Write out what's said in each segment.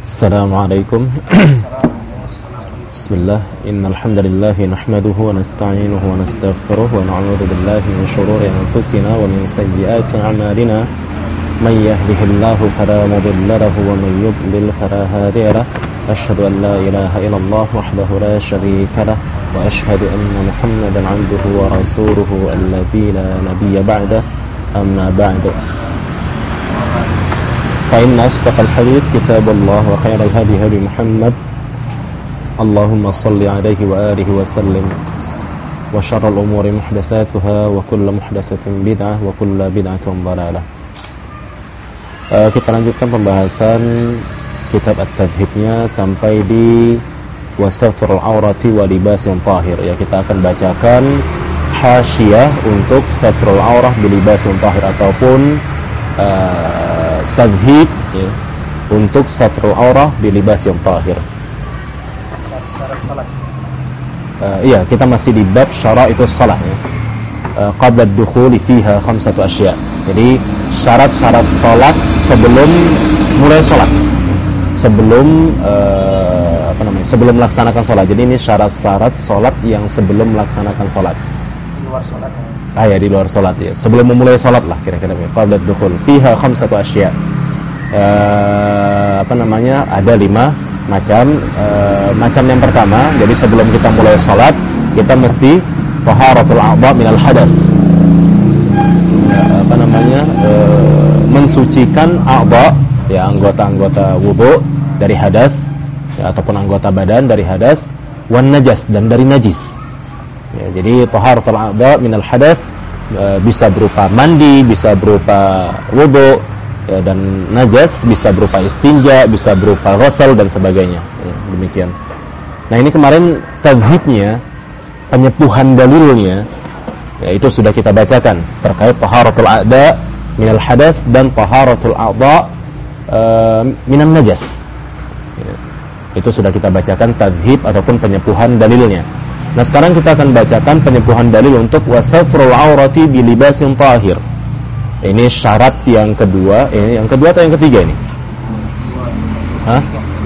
Assalamualaikum. Bismillah. Innal hamdalillah nahmaduhu wa nasta'inuhu wa nastaghfiruh wa na'udzu billahi min shururi anfusina wa min sayyiati a'malina. Man yahdihillahu fala mudilla lahu wa man yudlil fala hadiya lahu. Asyhadu an la ilaha illallah wahdahu la syarika lahu wa asyhadu anna Muhammadan 'abduhu wa rasuluhu alladzi la nabiyya ba'dahu. Amma ba'du. فإن أصدق الحديث كتاب الله وخير الهدي هدي محمد اللهم صل عليه وآله وسلم وشر الأمور محدثاتها وكل محدثة بدعة وكل بدعة ضلالة. Kita lanjutkan pembahasan kitab At-Tadhibnya sampai di wasatrul aurati wa libasin tahir. Ya, kita akan bacakan hasyiah untuk satrul aurah bilibasin tahir ataupun tadhib ya, untuk satrul aurah bilibas yang tahir. Syarat salat. Iya, kita masih di bab syaraitus shalah ya. Qabla ad-dukhuli fiha khamsatu asya'. Jadi syarat-syarat salat sebelum mulai salat. Sebelum sebelum melaksanakan salat. Jadi ini syarat-syarat salat yang sebelum melaksanakan salat. Di luar salat. Ya, di luar salat ya. Sebelum memulai salat lah kira-kira ya. Qabla ad-dukhul fiha khamsatu asya'. Ada 5 macam. Macam yang pertama, jadi sebelum kita mulai salat kita mesti taharatul a'dha minal hadath. Mensucikan a'dha ya, anggota-anggota wudu dari hadas ya, ataupun anggota badan dari hadas, wan najas, dan dari najis. Ya, jadi taharatul a'dha minal hadath bisa berupa mandi, bisa berupa wudu ya, dan najas, bisa berupa istinja, bisa berupa ghusl dan sebagainya ya, demikian. Nah, ini kemarin tadhibnya, penyepuhan dalilnya ya, itu sudah kita bacakan terkait taharatul a'dha minal hadath dan taharatul a'dha minan najas ya, itu sudah kita bacakan tadhib ataupun penyepuhan dalilnya. Nah, sekarang kita akan bacakan penyepuhan dalil untuk wasatrul aurati bilibasin tahir. Ini syarat yang kedua. Yang kedua atau yang ketiga ini? Hah?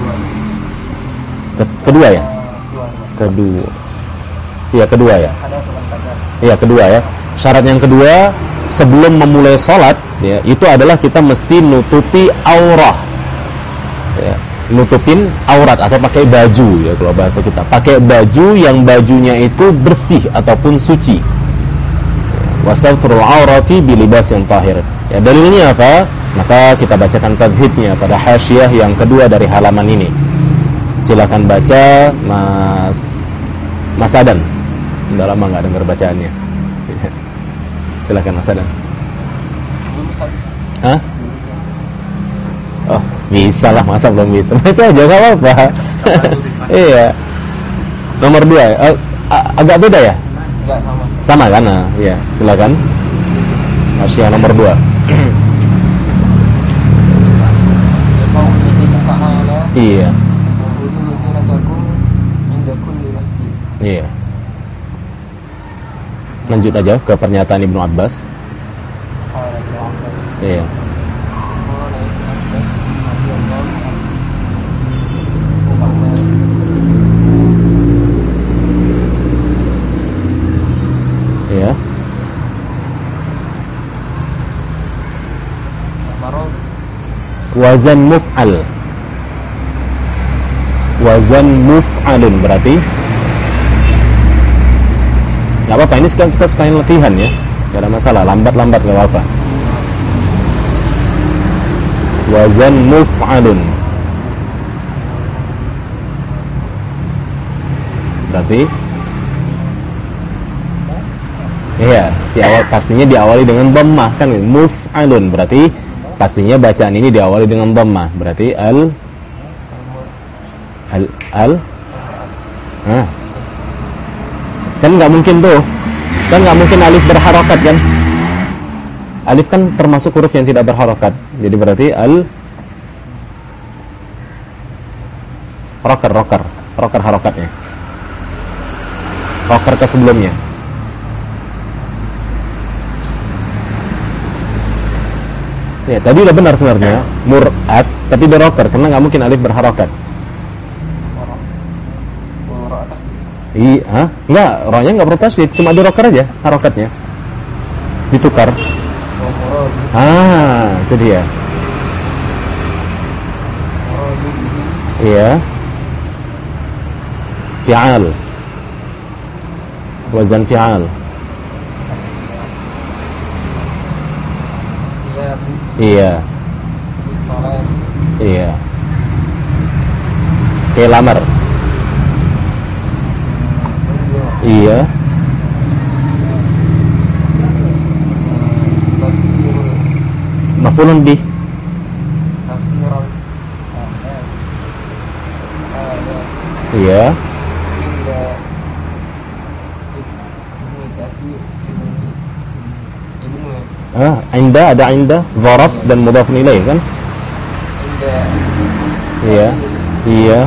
Kedua ya? Kedua. Iya, kedua ya? Iya, kedua ya. Syarat yang kedua sebelum memulai sholat ya, itu adalah kita mesti nutupi aurah ya, nutupin aurat atau pakai baju ya, kalau bahasa kita pakai baju yang bajunya itu bersih ataupun suci. Wasatrul aurati bilibas yang tahir. Ya, dalilnya apa? Maka kita bacakan tadhibnya pada hasyiah yang kedua dari halaman ini. Silakan baca Mas Adan. Sudah lama nggak dengar bacaannya. Silakan Mas Adan. Hah? Oh, bisa lah, masa belum bisa? Baca aja, gak apa-apa. Iya. Nomor 2 agak beda ya? Enggak, sama kan? Nah, iya, silakan. Hasyiah nomor 2. Iya. Iya. Lanjut aja ke pernyataan Ibnu Abbas. Iya. Ya. Wazan muf'al. Wazan muf'alun berarti enggak apa-apa, ini sekarang kita sekalian latihan ya. Enggak ada masalah, lambat-lambat enggak apa-apa. Wazan muf'alun berarti iya, pastinya diawali dengan dhammah kan, muf'alun berarti pastinya bacaan ini diawali dengan dhammah, berarti kan nggak mungkin tuh, kan nggak mungkin alif berharokat kan, alif kan termasuk huruf yang tidak berharokat, jadi berarti rocker harokatnya, rocker ke sebelumnya. Ya, tadi udah benar sebenarnya, mur'at, tapi beroker karena nggak mungkin alif berharokat. Iya, enggak, rohnya nggak bertasydid, cuma diroker aja harokatnya. Ditukar. Itu dia. Iya. Fi'al. Wazan fi'al. Iya. Iya. Kayak lamar. Iya. Maf'ulun bih. Iya. Inda, ada inda, zaraf dan mudhafun ilaih kan? Iya. Iya.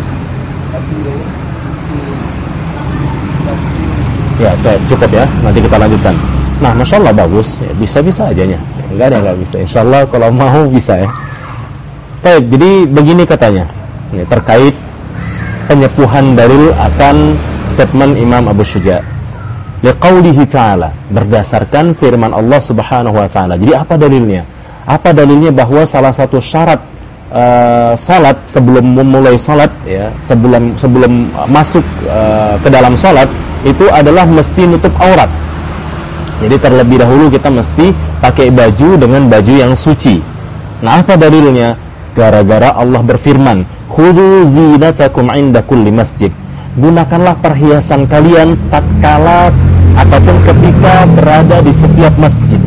Ya, cukup ya. Nanti kita lanjutkan. Nah, Masya Allah bagus. Ya, bisa-bisa ajanya. Enggak ada yang enggak bisa. Insya Allah kalau mau bisa ya. Baik, jadi begini katanya. Ini terkait penyepuhan dalil akan statement Imam Abu Syuja'. Liqaulihi ta'ala, berdasarkan firman Allah Subhanahu wa taala. Jadi apa dalilnya? Apa dalilnya bahwa salah satu syarat salat sebelum memulai salat ya, sebelum masuk ke dalam salat itu adalah mesti nutup aurat. Jadi terlebih dahulu kita mesti pakai baju dengan baju yang suci. Nah, apa dalilnya? Gara-gara Allah berfirman, "Khudzu zinatakum 'inda kulli masjid." Gunakanlah perhiasan kalian tatkala ataupun ketika berada di setiap masjid.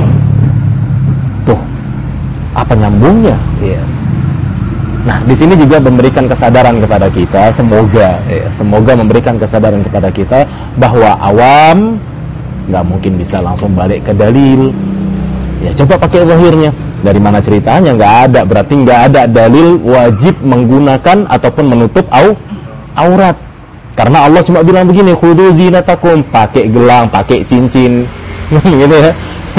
Tuh, apa nyambungnya? Iya. Nah, di sini juga memberikan kesadaran kepada kita, semoga memberikan kesadaran kepada kita bahwa awam nggak mungkin bisa langsung balik ke dalil. Ya, coba pakai zahirnya. Dari mana ceritanya? Nggak ada, berarti nggak ada dalil wajib menggunakan ataupun menutup aurat. Karena Allah cuma bilang begini, khudzu zinatakum, pakai gelang, pakai cincin, gitu ya.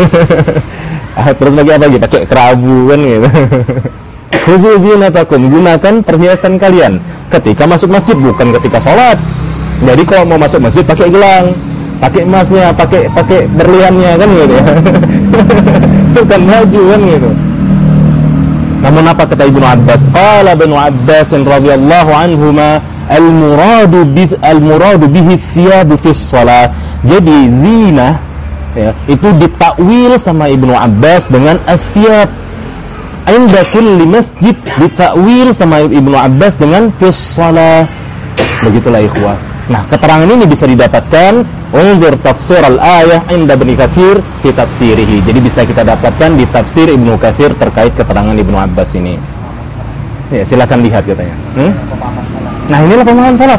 Terus lagi apa lagi? Pakai kerabu kan gitu. Khudzu zinatakum, gunakan perhiasan kalian ketika masuk masjid, bukan ketika sholat. Jadi kalau mau masuk masjid pakai gelang, pakai emasnya, pakai berliannya kan gitu ya. Bukan baju kan gitu. Namun apa kata Ibnu Abbas? Qala Ibnu Abbas radhiyallahu anhuma al-muradu bihi thiyab fi shalah. Jadi zina ya, itu ditakwil sama Ibnu Abbas dengan athiyab. Inda kulli masjid ditakwil sama Ibnu Abbas dengan fi shalah. Begitulah ikhwah. Nah, keterangan ini bisa didapatkan unzur tafsir al-ayah inda Ibnu Katsir fi tafsirihi. Jadi bisa kita dapatkan di tafsir Ibnu Katsir terkait keterangan Ibnu Abbas ini. Ya, silakan lihat katanya. Nah, inilah pemahaman salaf.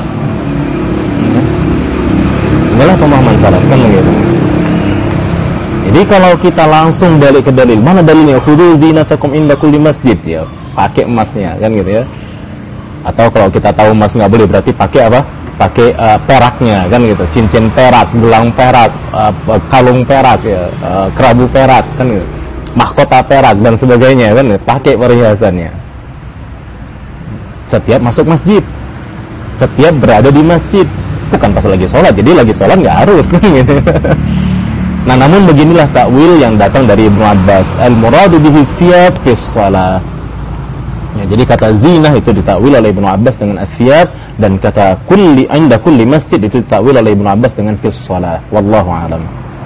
Inilah pemahaman salaf kan begitu. Jadi kalau kita langsung balik ke dalil, mana dalilnya? Khudzu zinatakum inda kulli masjid, ya, pakai emasnya kan gitu ya. Atau kalau kita tahu emas nggak boleh, berarti pakai apa? Pakai peraknya kan gitu, cincin perak, gelang perak, kalung perak ya, kerabu perak kan gitu, mahkota perak dan sebagainya kan gitu. Pakai perhiasannya setiap masuk masjid, setiap berada di masjid, bukan pas lagi sholat. Jadi lagi sholat nggak harus kan gitu. Nah, namun beginilah takwil yang datang dari Ibnu Abbas, al-muradu bihi thiyab fi shalah. Ya, jadi kata zinah itu ditakwil oleh Ibnu Abbas dengan athiyab, dan kata kulli inda kulli masjid itu ditakwil oleh Ibnu Abbas dengan fis shalah. Wallahu a'lam.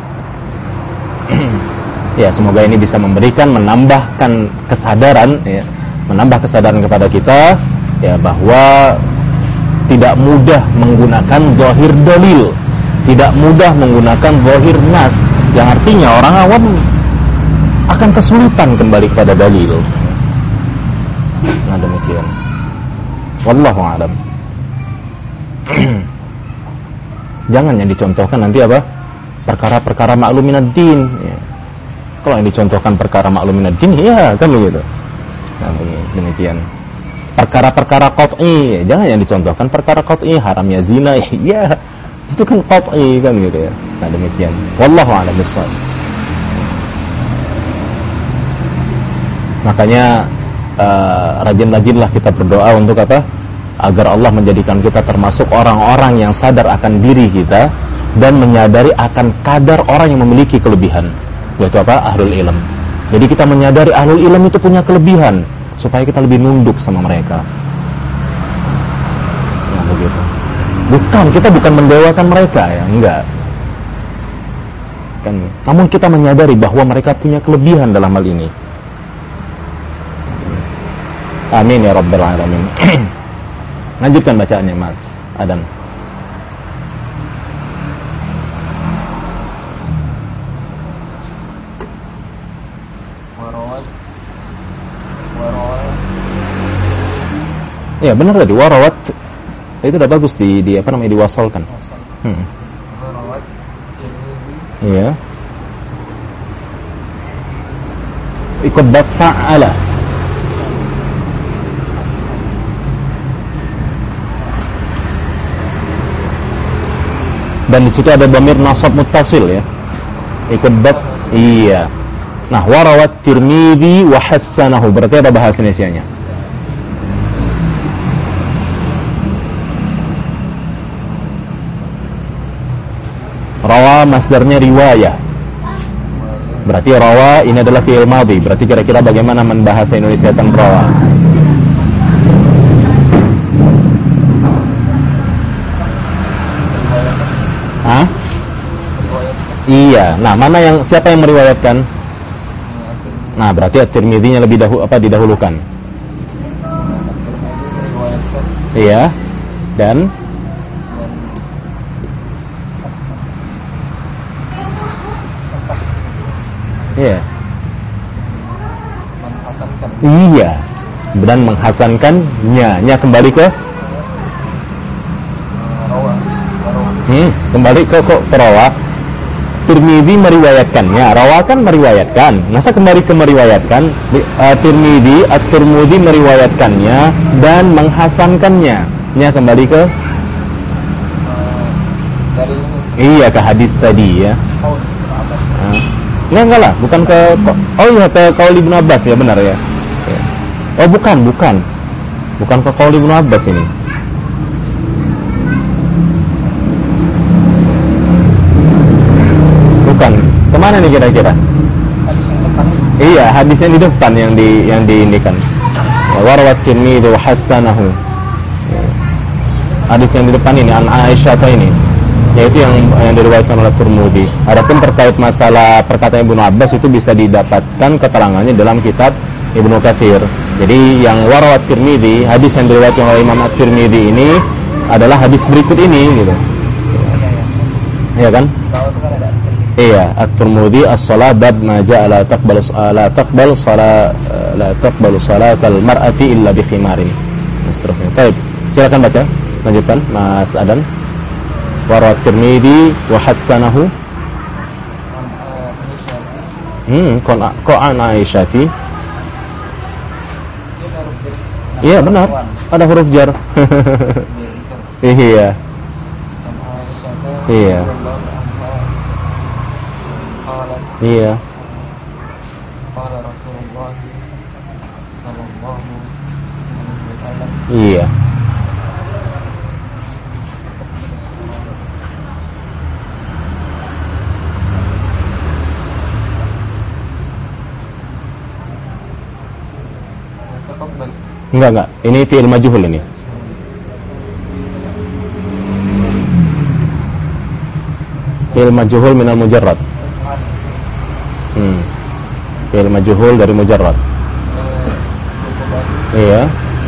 Ya, semoga ini bisa menambahkan kesadaran ya, menambah kesadaran kepada kita ya, bahwa tidak mudah menggunakan zahir dalil, tidak mudah menggunakan zahir nas, yang artinya orang awam akan kesulitan kembali kepada dalil. Nah, demikian. Wallahu a'lam. Jangan yang dicontohkan nanti apa? Perkara-perkara ma'luminad din ya. Kalau yang dicontohkan perkara ma'luminad din ya kan begitu. Nah, demikian. Perkara-perkara qat'i, jangan yang dicontohkan perkara qat'i, haramnya zina ya. Itu kan qat'i kan gitu ya. Nah, demikian. Wallahu a'lam bishawab. Makanya rajin-rajinlah kita berdoa untuk apa? Agar Allah menjadikan kita termasuk orang-orang yang sadar akan diri kita dan menyadari akan kadar orang yang memiliki kelebihan, yaitu apa? Ahlul ilm. Jadi kita menyadari ahlul ilm itu punya kelebihan, supaya kita lebih nunduk sama mereka. Nah, begitu. Kita bukan mendewakan mereka ya, enggak. Kan, namun kita menyadari bahwa mereka punya kelebihan dalam hal ini. Amin ya rabbal alamin. Lanjutkan bacaannya Mas Adam. Ya benar tadi, warawat itu udah bagus di apa namanya, diwasalkan. Warawat Iya. Ikut fa'ala. Dan di situ ada dhamir nasab muttasil ya. Ikut iya. Nah, warawat Tirmidzi wa hassanahu, berarti ada bahasa Indonesianya. Rawa masdarnya riwayah. Berarti rawa ini adalah fi'il madhi. Berarti kira-kira bagaimana membahasa Indonesiakan rawa? Hah? Iya. Nah, mana yang siapa yang meriwayatkan? Nah, berarti At-Tirmidzi-nya lebih didahulukan. Iya. Dan iya. menghasankan. Iya. Dan menghasankannya. Nya kembali ke Rawa. Kembali ke rawa. Tirmidzi meriwayatkannya. Rawa kan meriwayatkan. Masa kembali ke meriwayatkan? Tirmidzi, At-Tirmidzi meriwayatkannya dan menghasankannya. Nya kembali ke Dari iya, ke hadis tadi ya. Enggak lah, bukan ke Qaul Ibnu Abbas ya, benar ya. Oh, bukan. Bukan ke Qaul Ibnu Abbas ini. Bukan. Kemana nih kira-kira? hadis yang depan. Iya, hadisnya di depan yang diindikan. Warawat Tirmidzi wa hasanahu. Hadis yang di depan ini an Aisyah ini, yaitu yang diriwayatkan oleh Tirmidzi. Adapun terkait masalah perkataan Ibnu Abbas itu bisa didapatkan keterangannya dalam kitab Ibnu Katsir. Jadi yang warawat Tirmidzi, hadis yang diriwayatkan oleh Imam At-Tirmidzi ini adalah hadis berikut ini gitu. Iya kan? Iya, At-Tirmidzi as-shalah bab ma jaa la taqbal salatal mar'ati illa bi khimarin. Seterusnya. Baik, silakan baca. Lanjutkan Mas Adan. Warawat Tirmidzi wa hassanahu. Qa'an Aisyati. Iya benar, ada huruf jar. Iya. Iya. Iya. Iya. Enggak. Ini fi'il majhul ini. Fi'il majhul minal mujarrad. Fi'il majhul dari mujarrad. Iya.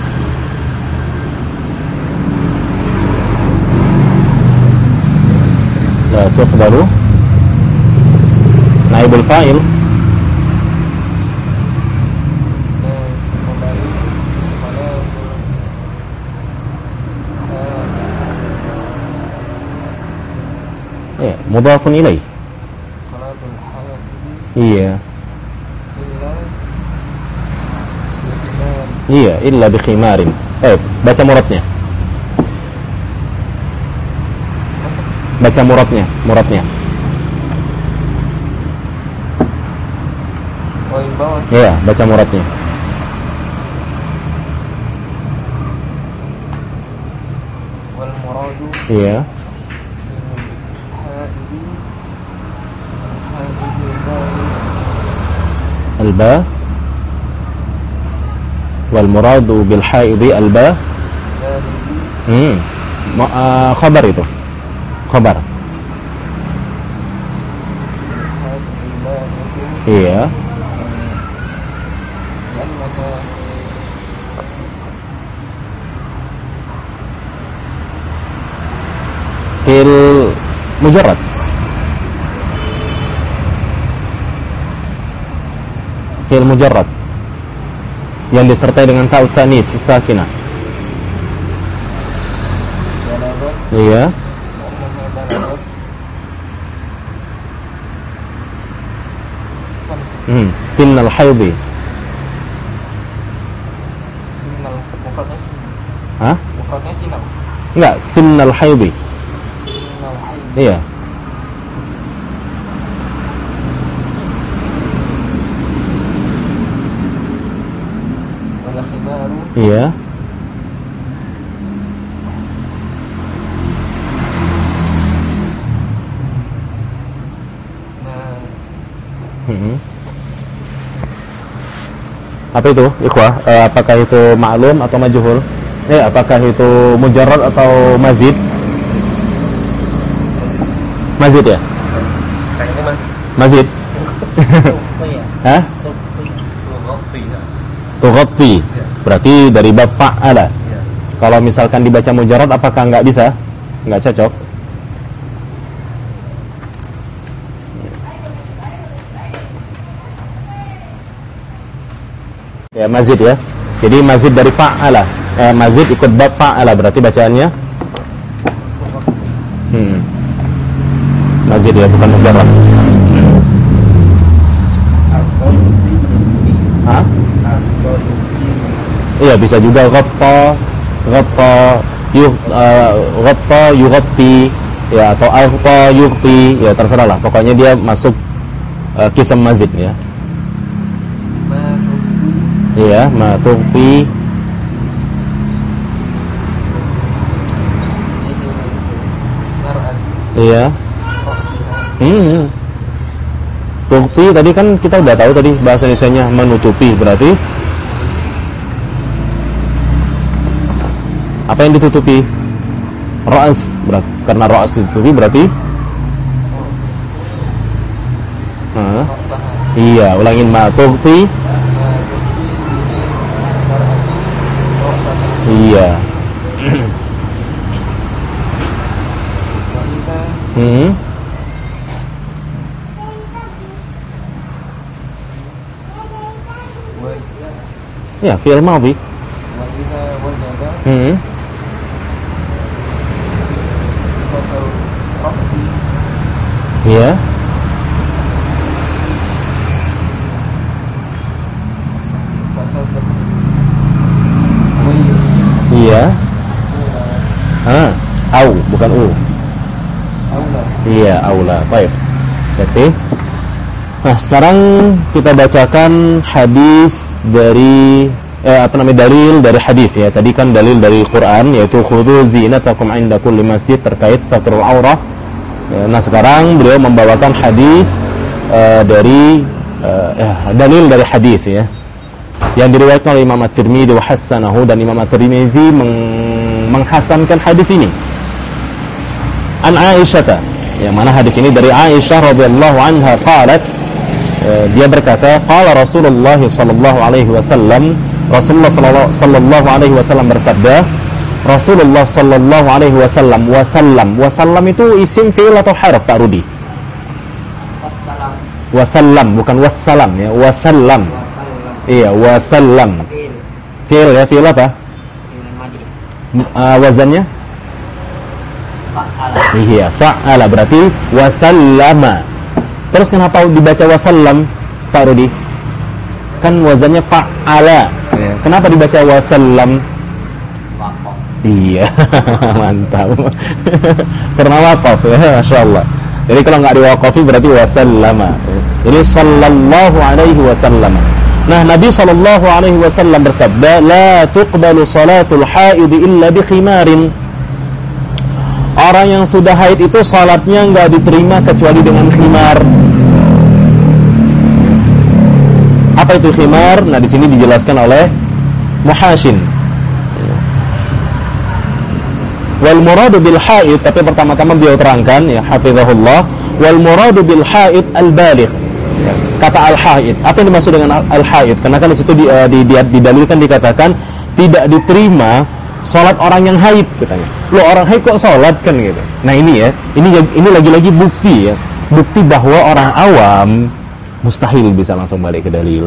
La tuqbalu naibul fa'il. Ya, mudhafun ilaih. Iya. Iya, illa bi khimarin. Baca muradnya. Baca muradnya. Iya, baca muradnya. muradu Iya. Al-ba wal muradu bil haidi al-ba. Khabar itu. Khabar. Iya. Fil mujarrad. Fil mujarrad yang disertai dengan ta'ut tanis sakinah. Iya. Sinnal haidi. Sinnal mufradnya sin. Hah? Mufradnya sin apa? Enggak, sinnal haidi. Sinnal haid. Iya. Wal khimaru. Iya. Apa itu, ikhwah? Apakah itu ma'lum atau majhul? Apakah itu mujarrad atau mazid? Mazid ya? Kayaknya Mazid. Hah? Tughatti. Berarti dari bab fa'ala. Kalau misalkan dibaca mujarrad apakah enggak bisa? Enggak cocok. Ya, mazid ya. Jadi mazid dari fa'ala. Mazid ikut bab fa'ala, berarti bacaannya mazid ya, bukan mujarrad. Hah? Iya, bisa juga ghatta, yughatti ya, atau alqa yughti, ya terserah lah. Pokoknya dia masuk qism mazid ya. Iya, ma tughfi. Iya. Tughfi tadi kan kita udah tahu tadi bahasa Indonesianya menutupi, berarti apa yang ditutupi? Ra's, berarti karena ra's ditutupi berarti iya, ulangin ma tughfi. Iya. Ya, fi'il madhi. Iya. Iya. Au, bukan u. Iya, aula. Baik. Jadi, nah sekarang kita bacakan hadis dari dalil dari hadis ya. Tadi kan dalil dari Quran yaitu khudhu zinatakum 'inda kulli masjid terkait satrul aurah. Nah sekarang beliau membawakan hadis dari dalil dari hadis ya, yang diriwayatkan oleh Imam At-Tirmidzi wa hassanahu, dan Imam At-Tirmidzi menghasankan hadis ini. An Aisyah, yang mana hadis ini dari Aisyah radhiyallahu anha qalat, dia berkata, qala Rasulullah sallallahu alaihi wasallam, Rasulullah sallallahu alaihi wasallam bersabda, Rasulullah sallallahu alaihi wasallam, wasallam itu isim fi'il atau harf Pak Rudi? Wasallam, bukan wassalam ya, wasallam. Iya, wasallam. Fi'il ya, fi'il apa? Wazannya? Fa'ala. Iya, fa'ala, berarti wasallama. Terus kenapa dibaca wasallam Pak Rudi? Kan wazannya fa'ala. Kenapa dibaca wasallam? Iya, mantap. Karena waqaf ya, masyaallah. Jadi kalau nggak diwaqafi berarti wasallama. Jadi sallallahu alaihi wasallam. Nah, Nabi sallallahu alaihi wasallam bersabda, la tuqbalu salatul haid illa bi khimarin. orang yang sudah haid itu salatnya nggak diterima kecuali dengan khimar. Apa itu khimar? Nah, di sini dijelaskan oleh Muhashin. Wal muradu bil haid, tapi pertama-tama beliau terangkan ya hafizahullah, wal muradu bil haid al baligh. Kata al haid, apa yang dimaksud dengan al haid? Karena kan di situ didalilkan dikatakan tidak diterima salat orang yang haid katanya. Loh, orang haid kok salat kan gitu. Nah, ini ya, ini lagi-lagi bukti ya. Bukti bahwa orang awam mustahil bisa langsung balik ke dalil.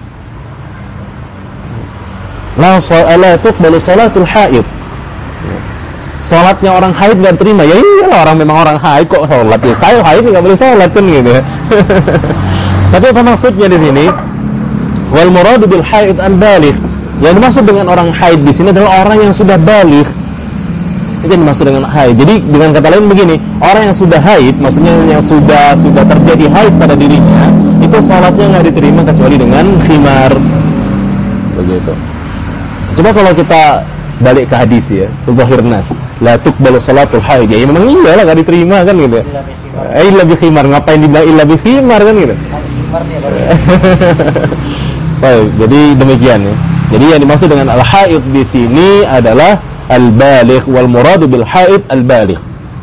La tuqbalu salatul haid. Salatnya orang haid enggak terima. Ya iyalah, orang memang orang haid kok salat. Ya saya haid enggak boleh salat kan gitu ya. Tapi apa maksudnya di sini? Wal muradu bil haid al baligh. Yang dimaksud dengan orang haid di sini adalah orang yang sudah baligh. Itu yang dimaksud dengan haid. Jadi dengan kata lain begini, orang yang sudah haid, maksudnya yang sudah terjadi haid pada dirinya, itu salatnya nggak diterima kecuali dengan khimar. Begitu. Coba kalau kita balik ke hadis ya, zahir nas, la tuqbalu salatul haid. Ya memang iyalah nggak diterima kan gitu. Illa bi khimar. Ngapain dibilang illa bi khimar kan gitu? Baik, jadi demikian ya. Jadi yang dimaksud dengan al-haid di sini adalah al-baligh, wal muradu bil haid al-baligh.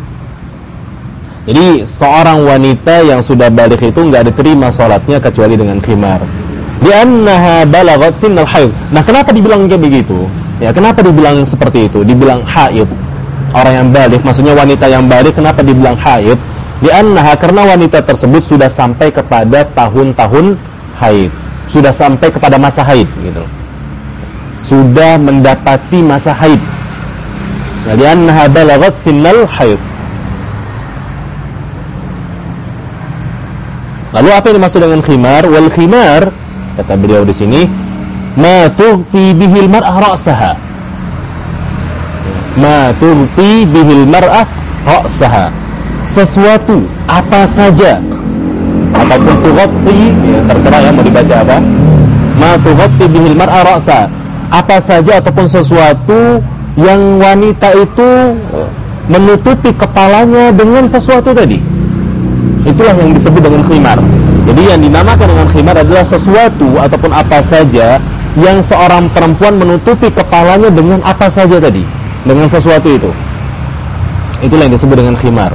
Jadi seorang wanita yang sudah baligh itu enggak diterima salatnya kecuali dengan khimar. Di annaha balaghat sinnal haid. Nah, kenapa dibilang kayak begitu? Ya, kenapa dibilang seperti itu? Dibilang haid. Orang yang baligh, maksudnya wanita yang baligh, kenapa dibilang haid? Di annaha, karena wanita tersebut sudah sampai kepada tahun-tahun haid. Sudah sampai kepada masa haid gitu. Sudah mendapati masa haid. Nah, di annaha balaghat sinnal haid. Lalu apa yang dimaksud dengan khimar? Wal khimar, kata beliau di sini, ma tughti bihil mar'ah ra'saha. Ma tughti bihil mar'ah ra'saha. Sesuatu apa saja ataupun tughti, ya, terserah ya mau dibaca apa. Ma tughti bihil mar'ah ra'saha. Apa saja ataupun sesuatu yang wanita itu menutupi kepalanya dengan sesuatu tadi. Itulah yang disebut dengan khimar. Jadi yang dinamakan dengan khimar adalah sesuatu ataupun apa saja yang seorang perempuan menutupi kepalanya dengan apa saja tadi, dengan sesuatu itu. Itulah yang disebut dengan khimar.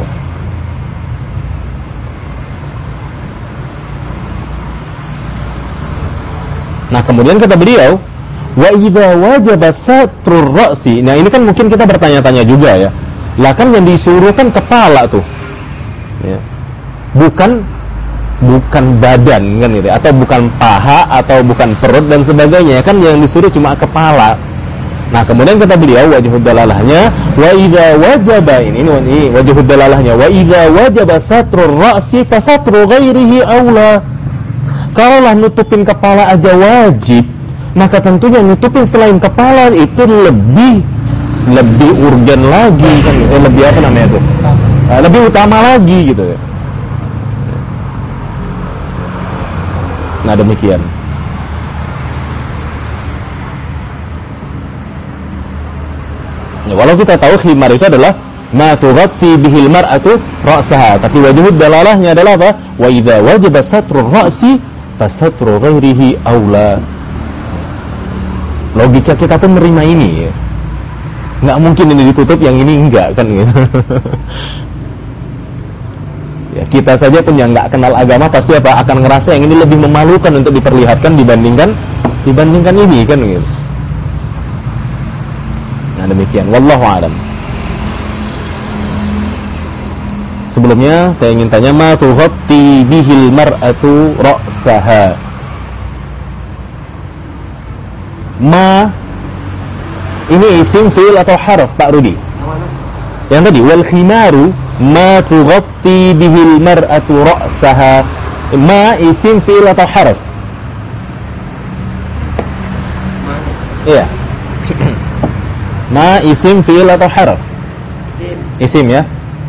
Nah, kemudian kata beliau, wa idza wajaba satrur ra'si. Nah, ini kan mungkin kita bertanya-tanya juga ya. Lah kan yang disuruh kan kepala tuh. Ya. Bukan badan kan gitu, atau bukan paha atau bukan perut dan sebagainya, kan yang disuruh cuma kepala. Nah, kemudian kata beliau wajhud dalalahnya wa idza wajaba, ini wajhud dalalahnya wa idza wajaba satrur ra'si fa satru ghairihi aula. Kalaulah nutupin kepala aja wajib, maka tentunya nutupin selain kepala itu lebih urgen lagi kan, lebih apa namanya itu? Lebih utama lagi gitu ya. Nah, demikian. Ya, walau kita tahu khimar itu adalah ma tughatti bihil mar'atu ra'saha, tapi wajhud dalalahnya adalah apa? Wa idza wajaba satrur ra'si fa satru ghairihi aula. Logika kita pun menerima ini ya. Nggak mungkin ini ditutup, yang ini enggak kan gitu. Ya, kita saja pun yang nggak kenal agama pasti apa akan ngerasa yang ini lebih memalukan untuk diperlihatkan dibandingkan ini kan gitu. Nah, demikian, wallahu a'lam. Sebelumnya saya ingin tanya, ma tughatti bihil mar'atu ra'saha. Ma ini isim fi'il atau harf Pak Rudi? Yang tadi wal khimaru ma tughatti bihil mar'atu ra'saha. Ma isim fi'il atau harf? Iya. Ma isim fi'il atau harf? Isim ya.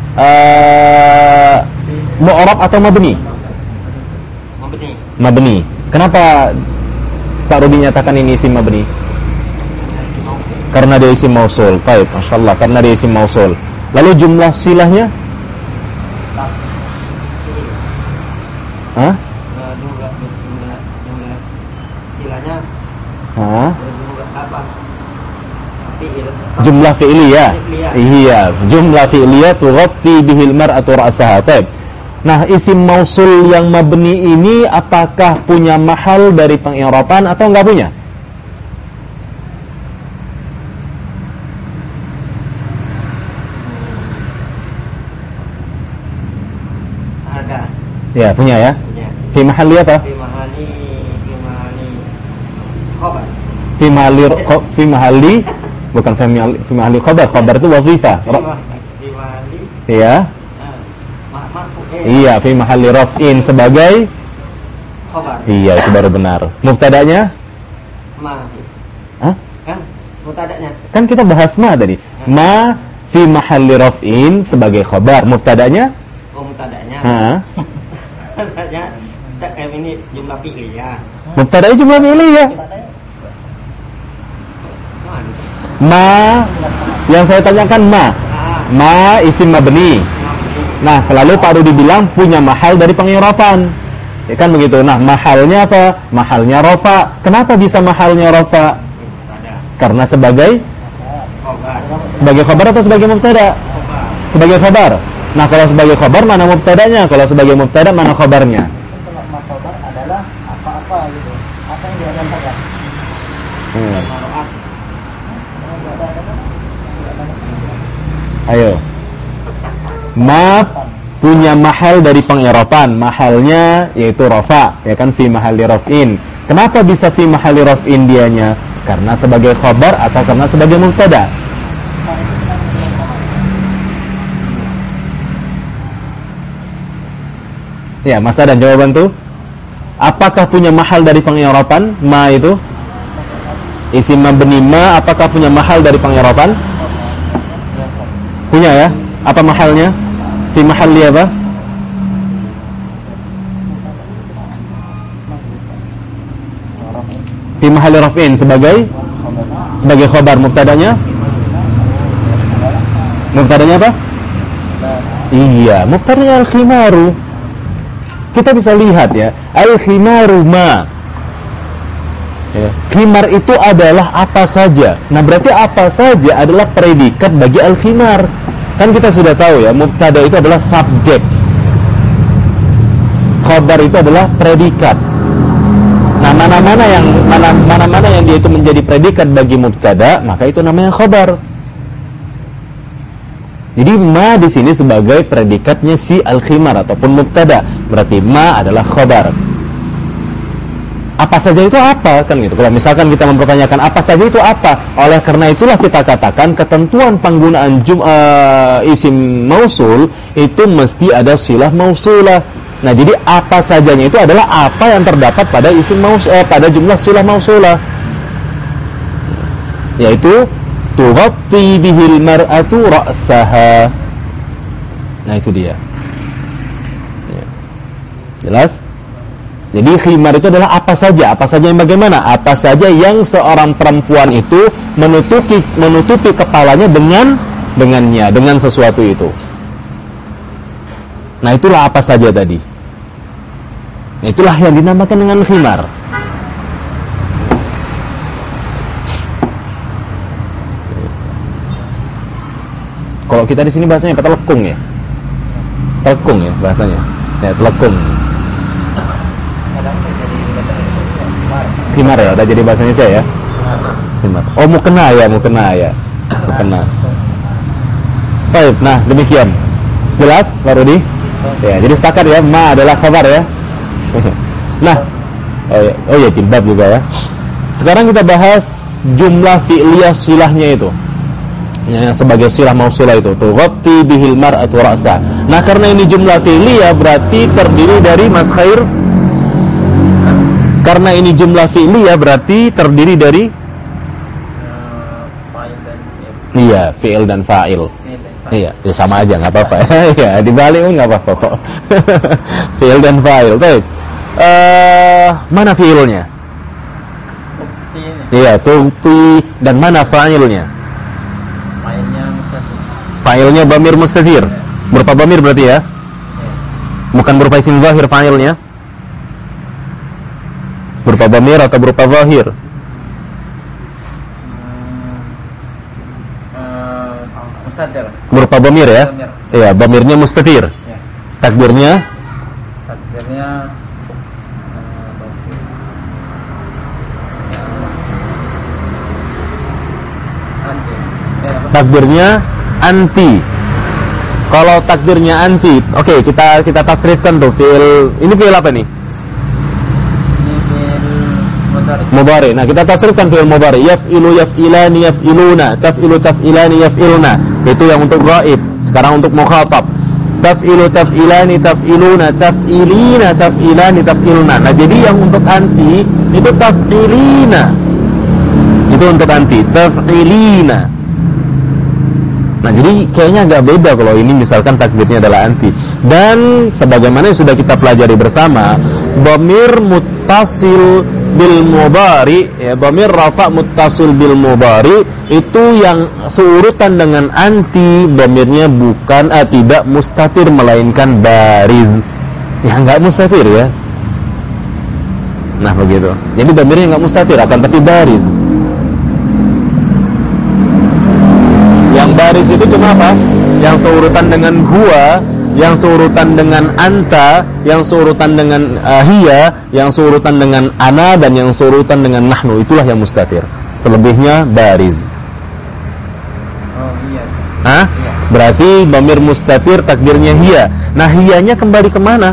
Mu'rab atau mabni? Mabni. Kenapa Pak Rudi nyatakan ini isim mabni? Karena dia isim mausul. Baik, masyaallah, karena dia isim mausul. Lalu jumlah silahnya? Hah? Jumlah silanya Hah? jumlah apa? Jumlah fi'liyah. Iya, jumlah fi'liyah tughatti bihil mar'atu ra'saha. Baik. Nah, isim mausul yang mabni ini apakah punya mahal dari peng'iraban atau enggak punya? Ada. Ya, punya ya. Ya. Fi mahalli apa? Fi mahali khabar. Fi mahalli bukan fi mahalli khabar. Khabar itu wazifah. Fi mahali Iya. marfu. Iya, fi mahalli raf'in sebagai Khabar. iya, itu baru benar. Mubtada'nya? Ma. Hah? Kan mubtada'nya. Kan kita bahas ma tadi. Ma fi mahalli raf'in sebagai khabar. Mubtada'nya? Oh, mubtada'nya. Heeh. Mubtada'nya ini jumlah fi'liyah. Mubtada'nya jumlah fi'liyah. Ma yang saya tanyakan ma. Ma isim mabni. Nah, lalu baru dibilang punya mahal dari pengirapan. Ya kan begitu. Nah, mahalnya apa? Mahalnya rafa. Kenapa bisa mahalnya rafa? Karena sebagai khabar atau sebagai mubtada? Sebagai khabar. Nah, kalau sebagai khabar mana mubtadanya? Kalau sebagai mubtada mana khabarnya? Khabar adalah apa-apa gitu. Apa yang diadakan? Ayo. Ma punya mahal dari pengirapan. Mahalnya yaitu rafa, ya kan, fi mahalli raf'in. Kenapa bisa fi mahalli raf'in dianya? Karena sebagai khabar atau karena sebagai mubtada? Ya, masa dan jawaban tuh. Apakah punya mahal dari pengirapan? Ma itu isim mabni ma, apakah punya mahal dari pengirapan? Punya ya? Apa mahalnya? Fi mahalli apa? Fi mahalli raf'in sebagai khabar. Mubtadanya? Mubtadanya apa? Iya, mubtadanya al-khimaru. Kita bisa lihat ya, al-khimaru ma. Ya. Khimar itu adalah apa saja. Nah, berarti apa saja adalah predikat bagi al-khimar. Kan kita sudah tahu ya, mubtada itu adalah subjek. Khabar itu adalah predikat. Nah, mana-mana yang dia itu menjadi predikat bagi mubtada, maka itu namanya khabar. Jadi ma di sini sebagai predikatnya si al-khimar ataupun mubtada. Berarti ma adalah khabar. Apa saja itu apa, kan gitu. Kalau misalkan kita mempertanyakan apa saja itu apa, oleh karena itulah kita katakan ketentuan penggunaan isim mausul itu mesti ada silah mausulah. Nah, jadi apa sajanya itu adalah apa yang terdapat pada isim pada jumlah silah mausulah. Yaitu tughatti bihil mar'atu ra'saha. Nah, itu dia. Jelas? Jadi khimar itu adalah apa saja yang bagaimana? Apa saja yang seorang perempuan itu menutupi kepalanya dengan sesuatu itu. Nah, itulah apa saja tadi. Nah, itulah yang dinamakan dengan khimar. Kalau kita di sini bahasanya telekung ya. Telekung ya bahasanya. Ya, telekung. Khimar ya, udah jadi bahasa Indonesia ya. Khimar. Oh, mukena ya. Mukena. Baik, nah demikian. Jelas, Pak Rudi? Ya, jadi sepakat ya, ma adalah khabar ya. Nah, oh ya, jilbab juga ya. Sekarang kita bahas jumlah fi'liyah silahnya itu. Yang sebagai silah mausulah itu, tughatti bihil mar'atu ra'sa. Nah, karena ini jumlah fi'liyah berarti terdiri dari Mas Khair. Karena ini jumlah fi'liyah berarti terdiri dari Fa'il dan fi'il. iya, fi'il dan fa'il. Iya, ya sama aja, nggak apa-apa. Iya, dibalik pun nggak apa-apa kok. Fi'il dan fa'il. Baik. Mana fi'ilnya? Iya, tughatti, dan mana fa'ilnya? Fa'ilnya mustafil. Fa'ilnya dhamir mustatir. Berupa dhamir berarti ya? Bukan berupa isim zahir fa'ilnya. Berupa dhamir atau berupa zahir? Mustatir. Berupa dhamir ya? Iya, dhamirnya mustatir. Ya. Takdirnya anti. takdirnya anti. Kalau takdirnya anti, oke, kita tasrifkan tuh fiil. Ini fiil apa nih? Ini fiil mudhari. Mudhari. Nah, kita tasrifkan fiil mudhari. Yaf'ilu yaf'ilani yaf'iluna, taf'ilu taf'ilani yaf'iluna. Itu yang untuk ghaib. Sekarang untuk mukhatab. Taf'ilu taf'ilani taf'iluna, taf'ilina taf'ilani taf'iluna. Nah, jadi yang untuk anti itu taf'ilina. Itu untuk anti, taf'ilina. Nah, jadi kayaknya agak beda kalau ini misalkan takdirnya adalah anti. Dan sebagaimana yang sudah kita pelajari bersama, dhamir muttasil bil mudhari, ya, dhamir rafa muttasil bil mudhari itu yang seurutan dengan anti, dhamirnya bukan tidak mustatir melainkan bariz. Ya enggak mustatir ya. Nah, begitu. Jadi dhamirnya enggak mustatir akan tapi bariz. Yang baris itu cuma apa? Yang seurutan dengan huwa, yang seurutan dengan anta, yang seurutan dengan hiya, yang seurutan dengan ana, dan yang seurutan dengan nahnu. Itulah yang mustatir. Selebihnya bariz. Oh iya. Hah? Iya. Berarti dhamir mustatir takdirnya hiya. Nah, hiyanya kembali kemana?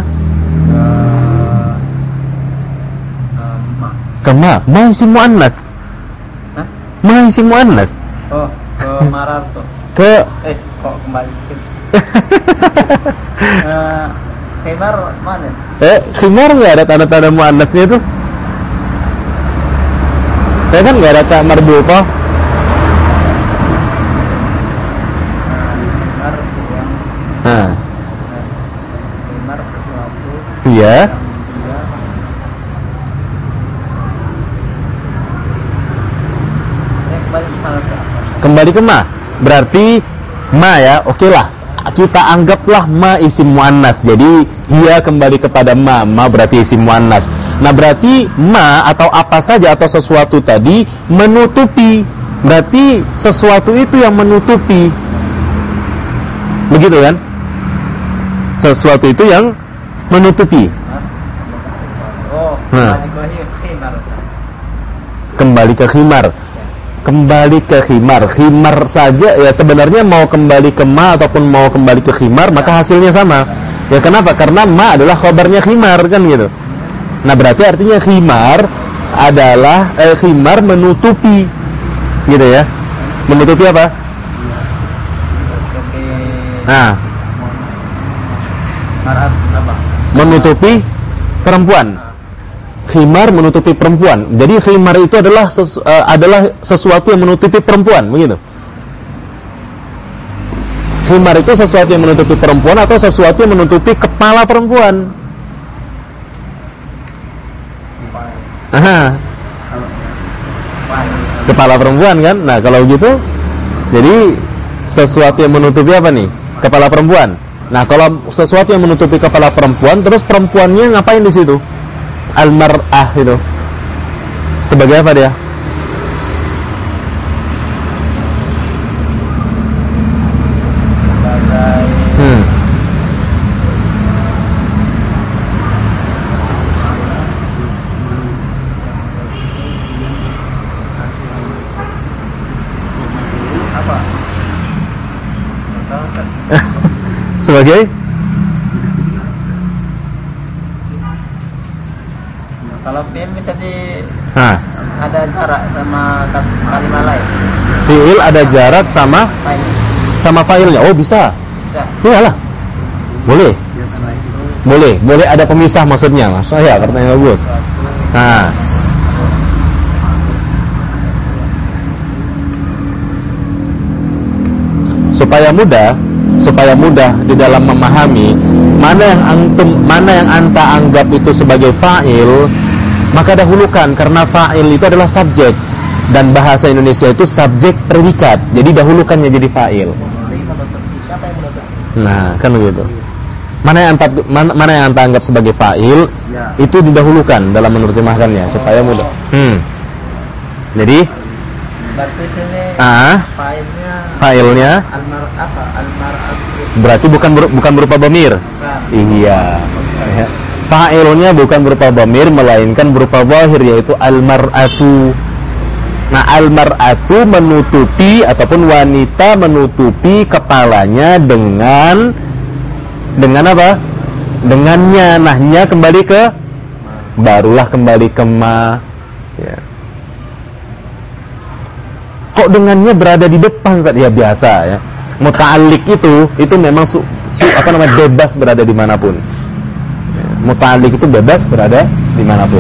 Ma. Ke ma. Ma isim muannas. Hah? Ma isim muannas. Oh, ke Mararto. Ke Kok kembali ke sini? Khimar mana? khimar nggak ada tanda-tanda muannasnya itu? Saya kan nggak ada tak marbutah. Khimar yang Nah, khimar sesuatu iya. yang dia kembali ke mana? Kembali ke ma. Berarti ma ya, oke lah. Kita anggaplah ma isim muannas. Jadi hiya kembali kepada ma. Ma berarti isim muannas. Nah, berarti ma atau apa saja atau sesuatu tadi menutupi. Berarti sesuatu itu yang menutupi. Begitu kan? Sesuatu itu yang menutupi. Oh, Nah. kembali ke khimar. Kembali ke khimar. Kembali ke khimar. Khimar saja ya, sebenarnya mau kembali ke ma ataupun mau kembali ke khimar maka hasilnya sama. Ya, kenapa? Karena ma adalah khabarnya khimar kan gitu. Nah, berarti artinya khimar adalah khimar menutupi. Gitu ya. Menutupi apa? Nah, Marat apa? menutupi perempuan. Khimar menutupi perempuan. Jadi khimar itu adalah sesuatu yang menutupi perempuan, begitu. Khimar itu sesuatu yang menutupi perempuan atau sesuatu yang menutupi kepala perempuan. Aha, kepala perempuan kan? Nah, kalau gitu, jadi sesuatu yang menutupi apa nih? Kepala perempuan. Nah, kalau sesuatu yang menutupi kepala perempuan, terus perempuannya ngapain di situ? Al-mar'ah itu sebagai apa dia? Apa? Sebagai kalau fi'il bisa Hah. ada jarak sama kalimat lain. Fi'il ada jarak sama fa'ilnya. Oh, bisa. Bisa. Iyalah. Boleh. Boleh ada pemisah maksudnya. Mas saya pertanyaan bagus. Nah. Supaya mudah di dalam memahami mana yang anta anggap itu sebagai fa'il, maka dahulukan, karena fa'il itu adalah subjek dan bahasa Indonesia itu subjek predikat. Jadi dahulukannya jadi fa'il. Nah, kan begitu. Mana yang anta anggap sebagai fa'il, Ya. itu didahulukan dalam menerjemahkannya supaya mudah. Jadi Berarti sini fa'ilnya almar'atu. berarti bukan berupa dhamir. Iya. Fa'ilnya bukan berupa dhamir melainkan berupa zahir, yaitu almar'atu. Nah, almar'atu menutupi ataupun wanita menutupi kepalanya dengan apa? Dengannya. Nahnya kembali ke barulah kembali ke ma. Ya. Kok dengannya berada di depan saat ya biasa ya. Muta'alliq itu memang bebas berada dimanapun. Ya. Muta'alliq itu bebas berada dimanapun.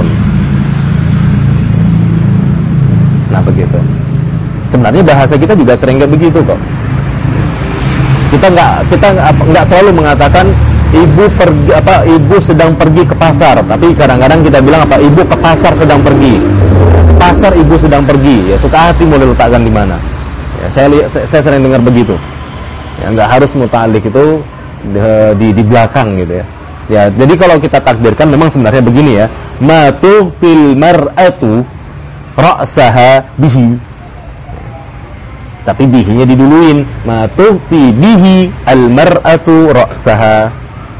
Nah begitu. Sebenarnya bahasa kita juga sering kayak begitu kok. Kita nggak selalu mengatakan ibu sedang pergi ke pasar, tapi kadang-kadang kita bilang ibu ke pasar sedang pergi. Pasar ibu sedang pergi, ya suka hati mau diletakkan di mana. Ya, saya sering dengar begitu. Ya nggak harus muta'alliq itu di belakang gitu ya. Ya, jadi kalau kita takdirkan memang sebenarnya begini ya. Ma tuqil mar'atu ra'saha bihi. Tapi bihinya diduluin. Ma tuqti bihi al-mar'atu ra'saha.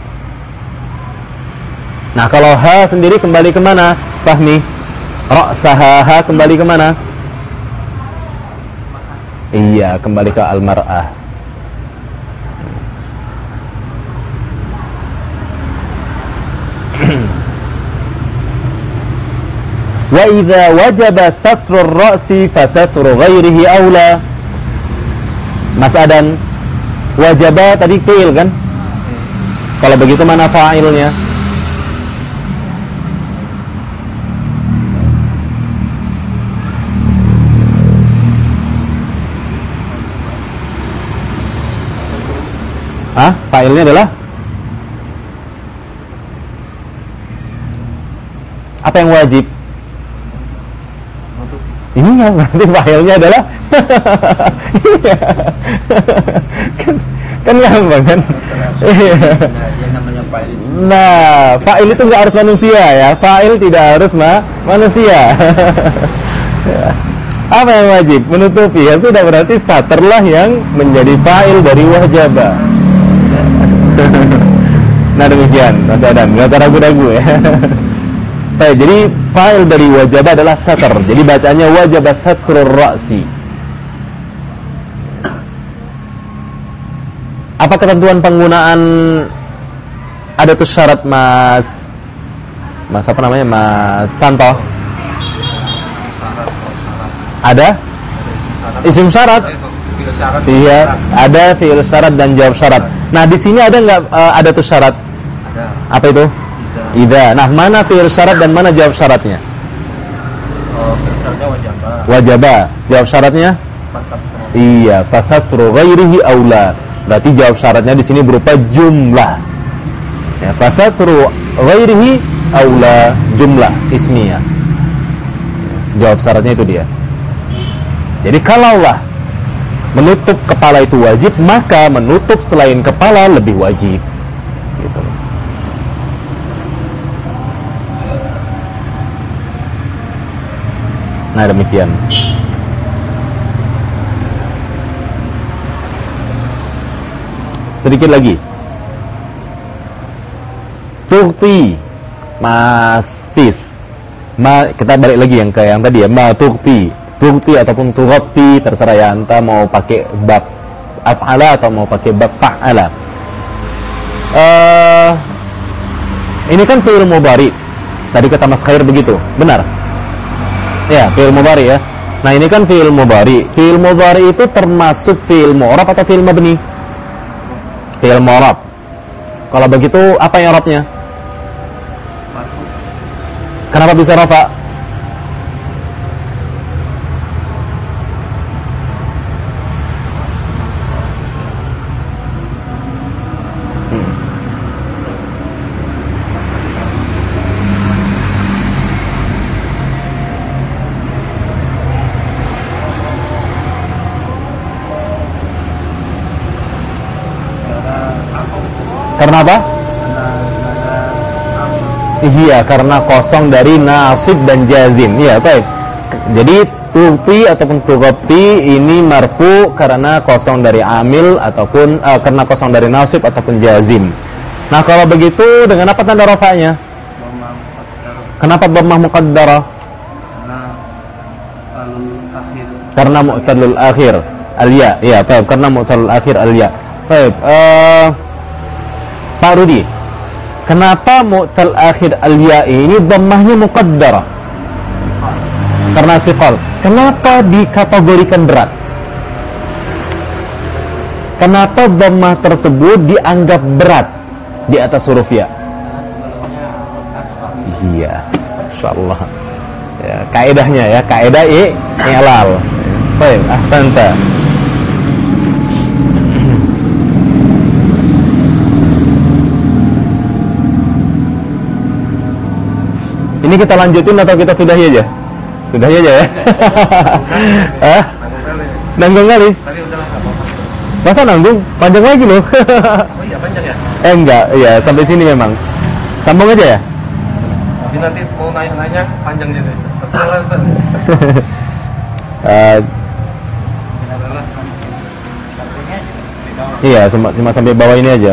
Nah, kalau ha sendiri kembali ke mana? Fahmi? Ra'saha, ha kembali ke mana? Iya, kembali ke al-mar'ah. Wa idza wajaba satru ar-ra'si fa satru ghairihi aula. Mas Adan, wajaba tadi fi'il kan? Kalau begitu mana fa'ilnya? Fa'ilnya adalah apa yang wajib? Ini ya, berarti fa'ilnya adalah kan gampang kan? Nah, fa'il itu nggak harus manusia ya. Fa'il tidak harus manusia. Apa yang wajib? Menutupi. Ya sudah, berarti saterlah yang menjadi fa'il dari wajaba. Nah demikian Mas Adam, nggak usah ragu-ragu ya. Baik, jadi fa'il dari wajaba adalah satar. Jadi bacanya wajaba satrur ra'si. Apa ketentuan penggunaan adatus syarat Mas apa namanya Mas Santo? Ada? Isim syarat? Iya, ada fi'il syarat dan jawab syarat. Nah, di sini ada nggak adatus syarat? Ada. Apa itu? Idza. Nah, mana fi'il syarat dan mana jawab syaratnya? Fi'il syaratnya wajaba. Wajaba. Jawab syaratnya? Fasatru. Iya, fasatru ghairihi aula. Berarti jawab syaratnya di sini berupa jumlah. Ya, fasatru ghairihi aula, jumlah ismiyah. Jawab syaratnya itu dia. Jadi kalaulah menutup kepala itu wajib, maka menutup selain kepala lebih wajib. Gitu. Nah demikian. Sedikit lagi. Tuqti, masis. Kita balik lagi yang tadi ya. Ma tuqti, tuqti ataupun tughatti, terserah ya. Anta mau pakai bab af'ala atau mau pakai bab fa'ala. Ini kan fi'il mudhari. Tadi kata Mas Khair begitu, benar? Ya, fi'il mudhari ya. Nah, ini kan fi'il mudhari. Fi'il mudhari itu termasuk fi'il mu'rab atau fi'il mabni? Fi'il mu'rab. Kalau begitu apa yang i'rabnya? Kenapa bisa rafa? Karena apa? Iya, karena kosong dari nasib dan jazim. Iya, baik. Jadi tuti ataupun tughatti ini marfu karena kosong dari amil ataupun karena kosong dari nasib ataupun jazim. Nah, kalau begitu dengan apa tanda rafa'nya? Kenapa dhammah muqaddarah? Karena mu'tallul akhir al-ya. Iya, baik, karena mu'tallul akhir al-ya. Baik, Pak Rudi, kenapa mu'tal akhir al-ya ini dhammahnya muqaddarah? Karena thiqal. Kenapa dikategorikan berat? Kenapa dhammah tersebut dianggap berat di atas huruf ya? Iya, insyaallah. Ya, kaidahnya ya, kaidah i'lal. Baik, ahsanta. Ini kita lanjutin atau kita sudahi aja? Sudahi aja ya. Hah? Nanggung kali? Tadi udah lah, apa-apa. Masa nanggung? Panjang lagi loh. Oh iya, panjang ya? Enggak, iya sampai sini memang. Sambung aja ya? Tapi nanti mau nanya-nanya panjang jadi. Betul lah, Ustaz. Iya, cuma sampai bawah ini aja.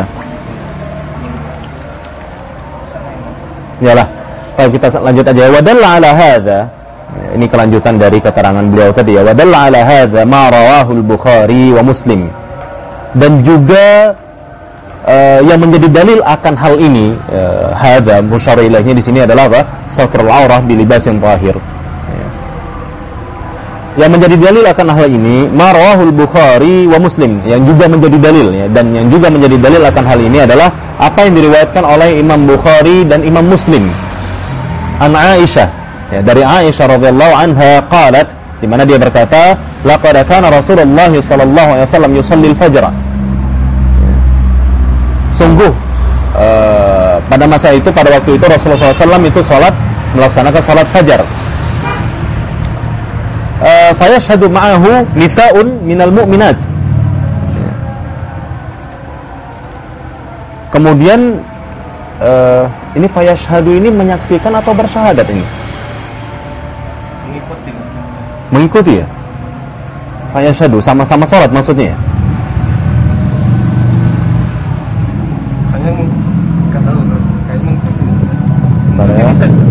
Iyalah. Baik, kita lanjut aja. Wa dalla ala hadza. Ini kelanjutan dari keterangan beliau tadi ya. Wa dalla ala hadza ma rawahu al-Bukhari wa Muslim. Dan juga yang menjadi dalil akan hal ini, hadza musyar ilaihnya di sini adalah apa? Satrul aurah bi libasin tahir. Yang menjadi dalil akan hal ini ma rawahu al-Bukhari wa Muslim, yang juga menjadi dalil ya, dan yang juga menjadi dalil akan hal ini adalah apa yang diriwayatkan oleh Imam Bukhari dan Imam Muslim. An Aisyah, ya, dari Aisyah radhiyallahu anha qalat, di mana dia berkata, laqad kana Rasulullah sallallahu alaihi wasallam yusalli al-fajr. Sungguh pada masa itu, pada waktu itu Rasulullah SAW itu melaksanakan salat fajar. Fayashhadu ma'ahu nisa'un minal mu'minat. Kemudian ini fayashhadu ini menyaksikan atau bersyahadat ini? Mengikuti ya? Fayashhadu sama-sama salat maksudnya ya? Kayaknya enggak tahu, kayaknya mengikuti. Bentar ya.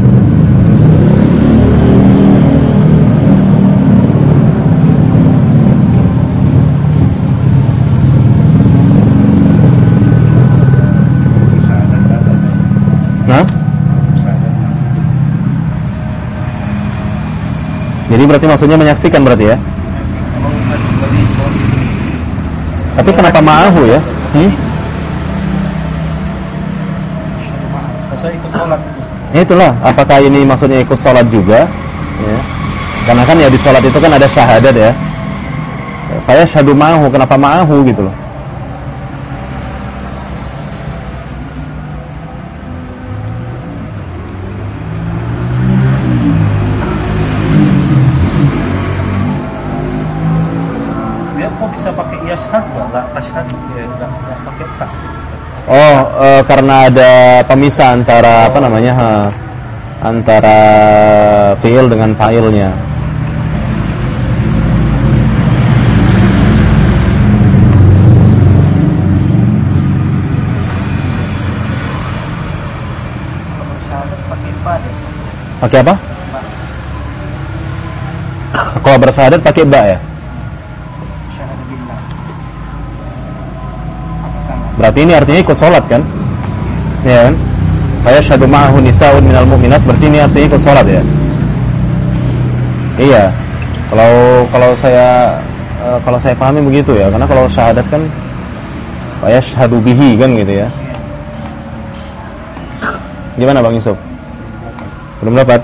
Jadi berarti maksudnya menyaksikan berarti ya? Tapi kenapa ma'ahu ya? Saya ikut sholat. Ya itulah, apakah ini maksudnya ikut sholat juga? Ya. Karena kan ya di sholat itu kan ada syahadat ya. Fayashhadu ma'ahu, kenapa ma'ahu gitu loh? Karena ada pemisah antara apa namanya antara fi'il dengan fa'ilnya. Pakai apa? Kalau bersyahadat pakai ba ya? Berarti ini artinya ikut sholat kan? Ya kan? Fayashhadu ma'ahu nisa'un minal mu'minat, berarti ini artinya ikut sholat ya? Iya. Kalau saya pahami begitu ya, karena kalau syahadat kan fayashhadu bihi kan gitu ya. Gimana Bang Yusuf? Belum dapat?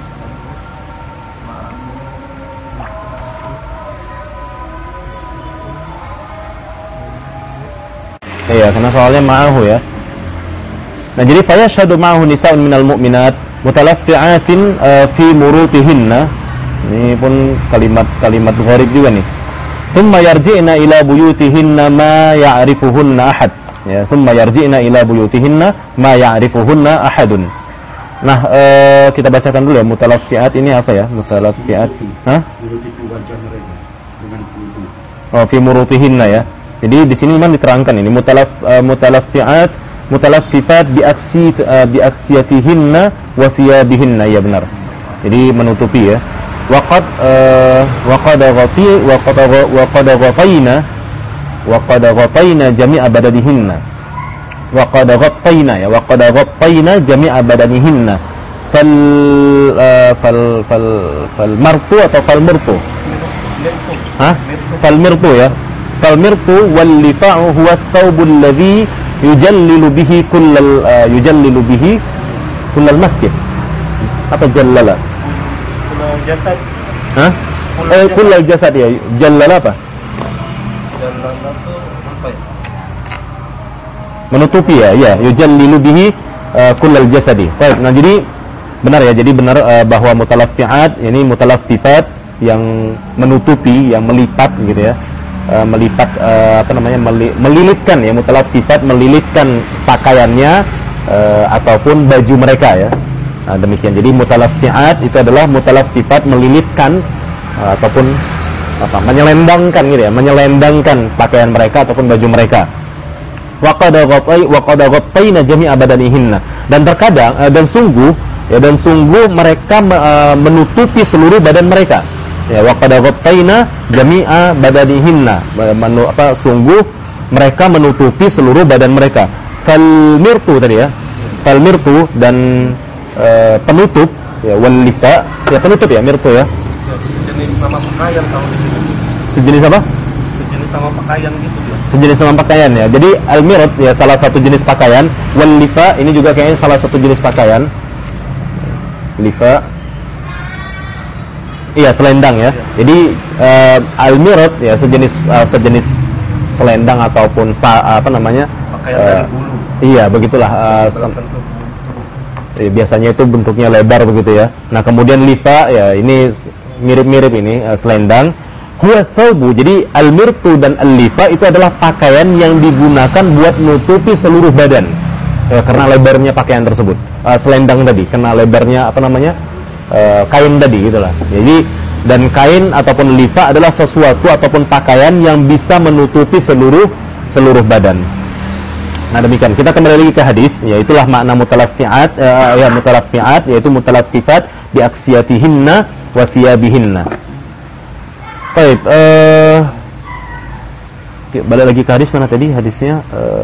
Iya, karena soalnya ma'ahu ya. Nah, jadi fayashhadu ma'ahu nisa'un minal mu'minat mutalaffi'atin fi murutihinna. Ini pun kalimat gharib juga nih. Thumma yarji'na ila buyutihinna ma ya'rifuhunna ahad. Ya, thumma yarji'na ila buyutihinna ma ya'rifuhunna ahadun. Nah, kita bacakan dulu ya mutalaffi'at ini apa ya? Mutalaffi'at. Hah? Menutupi wajah mereka dengan kudu. Oh, fi murutihinna ya. Jadi di sini memang diterangkan ini mutalaffi'at, mutalaffifat bi aksiyatihinna wa thiyabihinna, ya benar. Jadi menutupi ya. Waqad ghatayna jami'a badanihinna. Waqad ghatayna jami'a badanihinna. Fal martu atau fal murtu? Hah? Fal mirtu ya. Fal mirtu wal lifa'u huwa ath-thawbu alladhi yujallilu bihi kullal masjid. Apa jallala? Kullal jasad. Hah? Kullal jasad ya. Jallala apa? Jallala itu apa ya? Menutupi ya. Ya, yujallilu bihi kullal jasadi. Baik, nah jadi benar ya. Jadi benar bahwa mutalaffi'at ini mutalaffifat yang menutupi, yang melipat gitu ya. Melipat melilitkan ya, mutalaffifat melilitkan pakaiannya ataupun baju mereka ya. Nah, demikian. Jadi mutalaffi'at itu adalah mutalaffifat melilitkan ataupun menyelendangkan gitu ya, menyelendangkan pakaian mereka ataupun baju mereka. Wa qad ghattayna jami'a badanihinna. Dan terkadang dan sungguh mereka menutupi seluruh badan mereka. Ya, wa qad ghattayna jami'a badanihinna. Sungguh mereka menutupi seluruh badan mereka. Fal mirtu tadi ya. Fal mirtu dan penutup ya, wal lifa ya, penutup ya, mirtu ya. Sejenis nama pakaian kalau di sini. Sejenis apa? Sejenis nama pakaian gitu dia. Sejenis nama pakaian ya. Jadi al-mirt ya salah satu jenis pakaian. Wal lifa ini juga kayaknya salah satu jenis pakaian. Lifa. Iya, selendang ya. Jadi al-mirt ya sejenis selendang ataupun pakaian dari bulu. Iya, begitulah. Biasanya itu bentuknya lebar begitu ya. Nah, kemudian lifa ya ini mirip-mirip ini selendang. Huwa thawbu. Jadi al-mirtu dan al-lifa itu adalah pakaian yang digunakan buat menutupi seluruh badan. Karena lebarnya pakaian tersebut. Selendang tadi karena lebarnya kain tadi gitulah. Jadi dan kain ataupun lifa adalah sesuatu ataupun pakaian yang bisa menutupi seluruh badan. Nah, demikian. Kita kembali lagi ke hadis, yaitulah makna mutalaffi'at mutalaffi'at yaitu mutalaffifat bi aksiyatihinna wa thiyabihinna. Baik, balik lagi ke hadis, mana tadi hadisnya?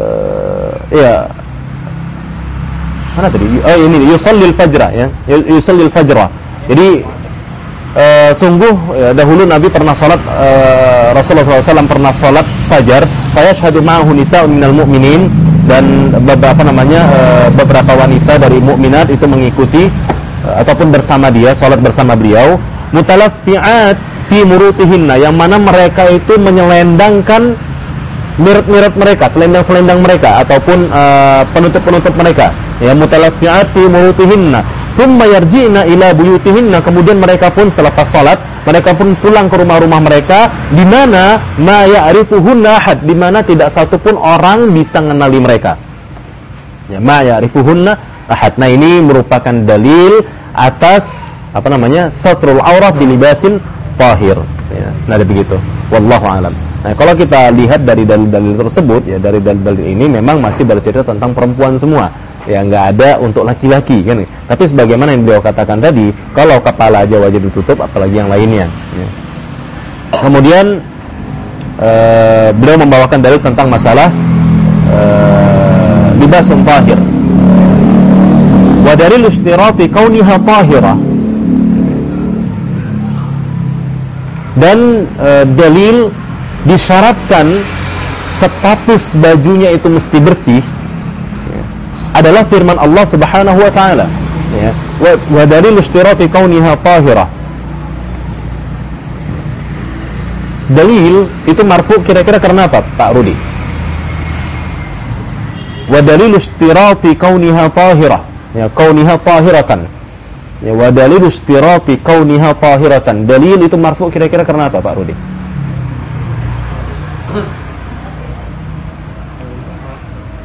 Mana tadi? Oh, ini yusallil fajra ya. Yusallil fajra. Jadi sungguh dahulu Nabi pernah salat, Rasulullah SAW pernah salat fajar, fayashhadu ma'ahu nisa'un minal mu'minin, dan beberapa wanita dari mukminat itu mengikuti ataupun bersama dia, salat bersama beliau, mutalaffi'at fi murutihinna, yang mana mereka itu menyelendangkan mirat-mirat mereka, selendang-selendang mereka ataupun penutup-penutup mereka. Ya, mutalaffi'at fi murutihinna, thumma yarji'na ila buyutihinna, kemudian mereka pun selepas salat mereka pun pulang ke rumah-rumah mereka, di mana ma ya'rifuhunna ahad, di mana tidak satu pun orang bisa mengenali mereka. Ya, ma ya'rifuhunna ahad. Nah, ini merupakan dalil atas satrul aurat bi libasin tahir. Ya, nah, begitu. Wallahu a'lam. Nah, kalau kita lihat dari dalil-dalil tersebut ya, dari dalil-dalil ini memang masih bercerita tentang perempuan semua. Ya, nggak ada untuk laki-laki kan. Tapi sebagaimana yang beliau katakan tadi, kalau kepala aja wajib ditutup, apalagi yang lainnya ya. Kemudian beliau membawakan dalil tentang masalah libasun tahir. Wa dalil istirati kauniha tahira. Dan dalil disyaratkan status bajunya itu mesti bersih adalah firman Allah Subhanahu wa taala ya, wa dalil istirati kauniha tahirah. Dalil itu marfu kira-kira karena apa, Pak Rudi? Wa dalil istirati kauniha tahirah, ya, kauniha tahiratan. Ya, wa dalil istirati kauniha tahiratan. Dalil itu marfu kira-kira karena apa, Pak Rudi?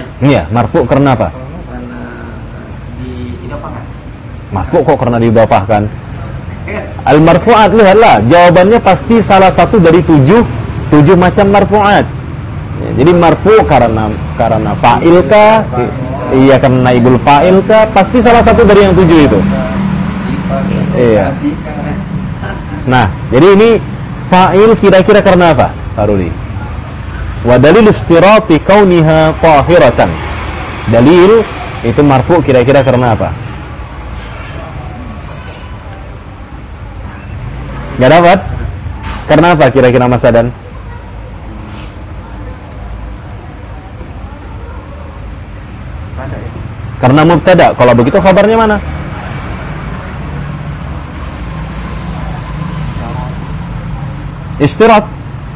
Iya, marfu karena apa? Karena diidafahkan. Marfu kok karena diidafahkan? Al-marfu'at, lihatlah, jawabannya pasti salah satu dari tujuh macam marfu'at. Ya, jadi marfu karena fa'il kah? Iya, karena naibul fa'il kah? Pasti salah satu dari yang 7 itu. Iya. Nah, jadi ini fa'il kira-kira karena apa, Pak Rudi? Wa dalil istirati kauniha tahiratan. Dalil itu marfu kira-kira karena apa? Gak dapat? Karena apa kira-kira Mas Adan? Karena mubtada. Kalau begitu khabarnya mana? Istirat.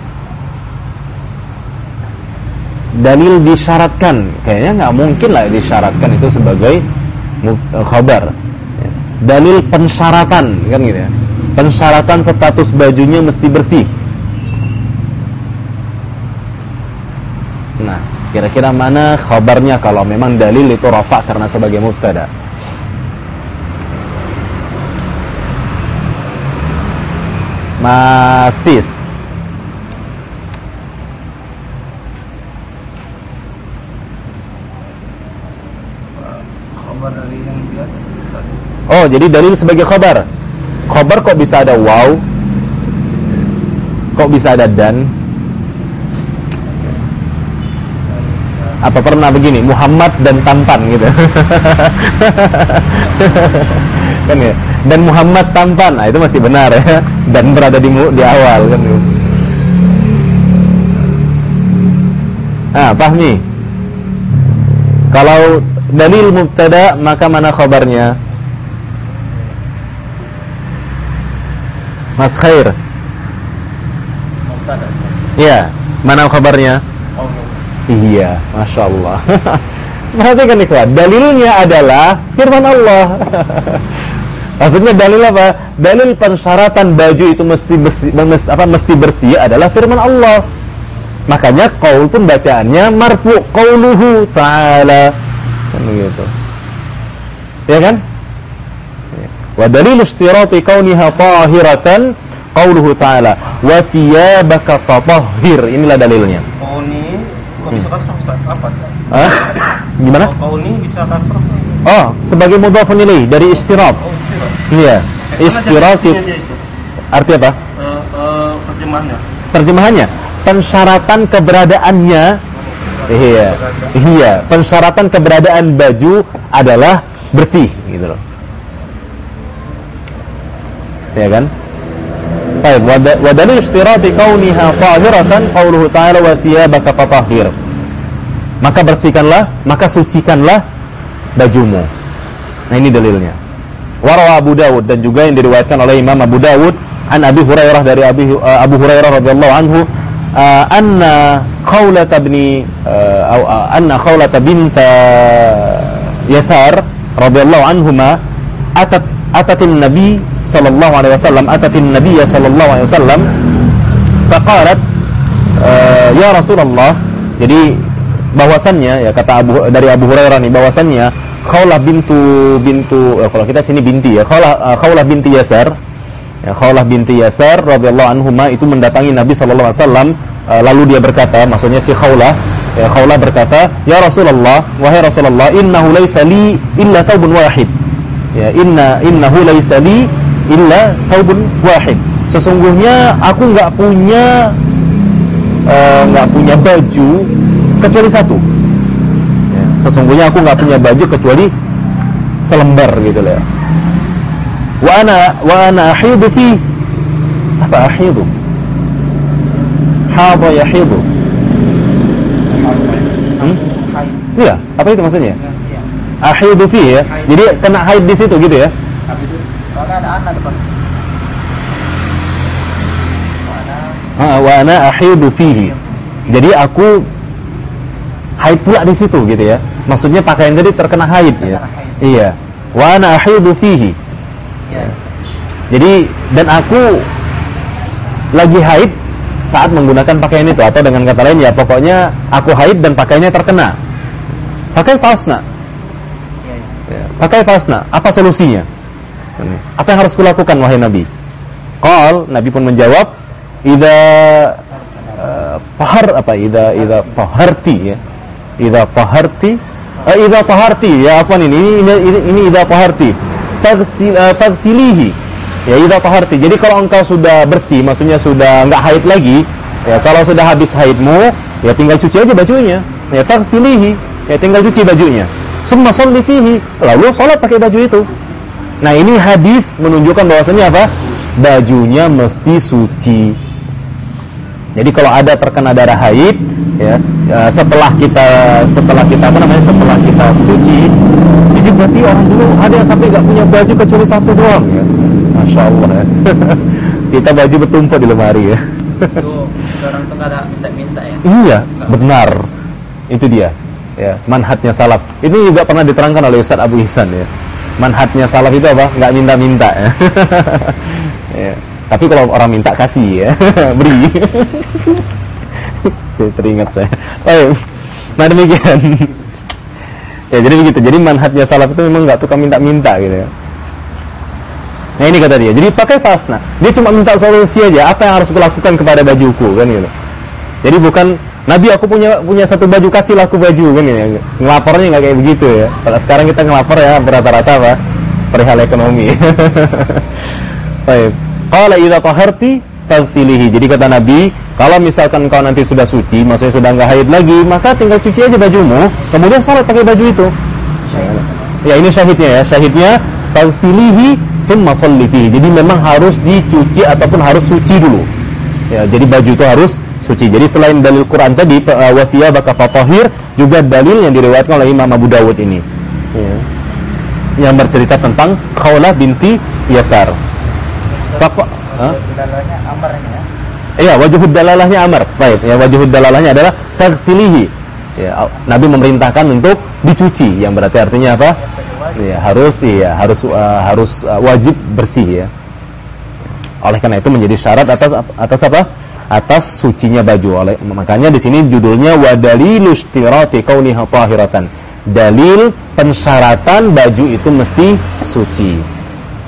Dalil disyaratkan. Kayaknya nggak mungkin lah disyaratkan itu sebagai khabar. Dalil pensyaratan, kan gitu ya. Pensyaratan status bajunya mesti bersih. Nah, kira-kira mana khabarnya kalau memang dalil itu rafa karena sebagai mubtada? Masis. Khabar dari yang di atas. Oh, jadi dalil sebagai khabar. Khabar kok bisa ada waw? Kok bisa ada dan? Apa pernah begini, Muhammad dan tampan gitu? Kan ya? Dan Muhammad tampan, nah itu masih benar ya. Dan berada di awal kan. Ah, pahmi? Kalau dalil mubtada, maka mana khabarnya? Mas Khair. Iya, mana kabarnya? Iya, Masya Allah. Perhatikan ikhwan, dalilnya adalah firman Allah. Maksudnya dalil apa? Dalil pensyaratan baju itu mesti bersih adalah firman Allah. Makanya qaul pun bacaannya marfu, qauluhu ta'ala. Kan begitu. Ya kan? Wa dalil istirati kauniha tahiratan qauluhu ta'ala wa thiyabaka fatahhir. Inilah dalilnya. Qauni kok bisa kasroh Ustaz? Apa? Hah? Gimana? Qauni bisa kasroh. Oh, sebagai mudhafun ilaih dari istirat. Oh, istirat. Iya. Istirati. Arti apa? Terjemahannya. Terjemahannya pensyaratan keberadaannya. Iya. Iya, pensyaratan keberadaan baju adalah bersih gitu loh. Ya kan? Baik, wa dalil istirati kauniha tahiratan qauluhu ta'ala wa thiyabaka fatahhir. Maka bersihkanlah, maka sucikanlah bajumu. Nah, ini dalilnya. Wa rawa Abu Dawud, dan juga yang diriwayatkan oleh Imam Abu Dawud an Abi Hurairah dari Abu Hurairah radhiyallahu anhu anna Khawlat bint Yasar radhiyallahu anhuma atatin Nabi sallallahu alaihi wasallam Nabiyya sallallahu alaihi wasallam faqalat ya Rasulullah. Jadi bahwasannya ya kata dari Abu Hurairah nih bahwasannya Khawlah bintu kalau kita sini binti ya Khawlah binti Yasar ya, Khawlah binti Yasar radhiyallahu anhuma itu mendatangi Nabi sallallahu alaihi wasallam, lalu dia berkata, maksudnya si Khawlah berkata, ya Rasulullah, wahai Rasulullah, innahu laisa li illa thawbun wahid. Ya, innahu laisa li illa thawbun wahid. Sesungguhnya aku enggak punya baju kecuali satu. Ya, sesungguhnya aku enggak punya baju kecuali selembar gitu lah. Wa ana ahidu fi apa ahidu? Hadha yahidu. Iya, apa itu maksudnya? Ahidu fi ya. Jadi kena haid di situ gitu ya. Soalnya ada anak depan. Wa ana ahidu fihi. Jadi aku haid pula di situ gitu ya. Maksudnya pakaian tadi terkena haid ya. Iya. Wa ana ahidu fihi. Jadi dan aku lagi haid saat menggunakan pakaian itu, atau dengan kata lain ya pokoknya aku haid dan pakaiannya terkena. Pakai fasna. Ya, pakai fasna. Apa solusinya? Apa yang harus kulakukan wahai Nabi? Nabi pun menjawab, idza taharti ya. Idza taharti ya, afwan ini idza taharti. Tagsilihi. Ya, idza taharti. Jadi kalau engkau sudah bersih, maksudnya sudah enggak haid lagi, ya kalau sudah habis haidmu, ya tinggal cuci aja bajunya. Ya, tagsilihi. Ya tinggal cuci bajunya. Summa sholli fihi. Lalu salat pakai baju itu. Nah, ini hadis menunjukkan bahwasanya apa? Bajunya mesti suci. Jadi kalau ada terkena darah haid, ya, setelah kita cuci, jadi berarti orang dulu ada yang sampai nggak punya baju kecuali satu doang, ya. Masya Allah ya. Kita baju bertumpuk di lemari ya. Itu orang tuh nggak ada minta-minta ya? Iya, benar. Itu dia. Ya, manhatnya salaf. Ini juga pernah diterangkan oleh Ustaz Abu Ihsan ya. Manhatnya salaf itu apa? Nggak minta-minta ya. Ya. Tapi kalau orang minta kasih ya, beri. Teringat saya. Baik. Nah demikian. Ya jadi begitu. Jadi manhatnya salaf itu memang nggak suka minta-minta gitu ya. Nah ini kata dia. Jadi pakai fasna. Dia cuma minta solusi aja. Apa yang harus kulakukan kepada bajuku kan gitu. Jadi bukan Nabi aku punya satu baju, kasihlah aku baju kan ya. Ngelapornya nggak kayak begitu ya. Kalau sekarang kita ngelapor ya rata-rata apa? Perihal ekonomi. Baik. Qala idza taharti taghsilihi. Jadi kata Nabi, kalau misalkan kau nanti sudah suci, maksudnya sudah enggak haid lagi, maka tinggal cuci aja bajumu, kemudian salat pakai baju itu. Ya ini syahidnya ya. Syahidnya taghsilihi thumma sholli fihi. Jadi memang harus dicuci ataupun harus suci dulu. Ya, jadi baju itu harus suci. Jadi selain dalil Quran tadi wa thiyabaka fatahhir, juga dalil yang diriwayatkan oleh Imam Abu Dawud ini. Ya. Yang bercerita tentang Khawlah binti Yasar. Dalalahnya Amr ini ya. Iya, wajhud dalalahnya Amr. Baik, ya wajhud dalalahnya adalah taghsilihi. Ya, Nabi memerintahkan untuk dicuci, yang berarti artinya apa? Ya, harus wajib bersih ya. Oleh karena itu menjadi syarat atas apa? Atas sucinya baju. Makanya di sini judulnya wa dalilu istirati kauniha tahiratan. Dalil pensyaratan baju itu mesti suci.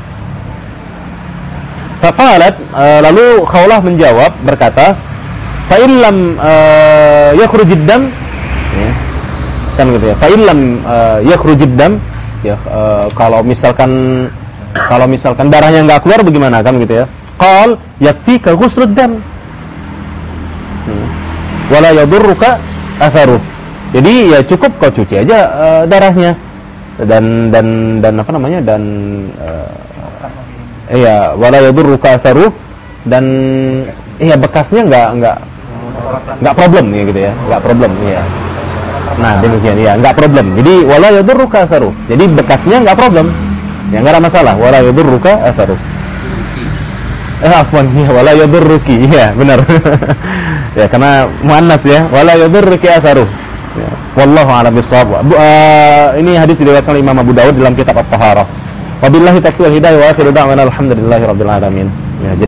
Faqalat, lalu Khawlah menjawab berkata, fa illam yakhrujid dam, ya, kan gitu ya. Fa illam yakhrujid dam, ya, kalau misalkan darahnya enggak keluar bagaimana kan gitu ya. Qal yakfika ghuslud dam. Wala yadurruka atharuh. Jadi ya cukup kau cuci aja darahnya dan apa namanya iya, wala yadurruka atharuh, dan iya bekasnya enggak problem ya gitu ya. Enggak problem ya. Nah, demikian ya, enggak problem. Jadi wala yadurruka atharuh. Jadi bekasnya enggak problem. Ya enggak ada masalah. Wala yadurruka atharuh. Afwan ya, wala yadurruki. Iya, benar. Ya, karena muannats ya. Wala yadurruki atharuh. Ya. Wallahu a'lam bissawab. Ini hadis diriwayatkan oleh Imam Abu Dawud dalam kitab At-Taharah. Wabillahi taufiq wal hidayah wa akhiru da'wana alhamdulillahi rabbil alamin.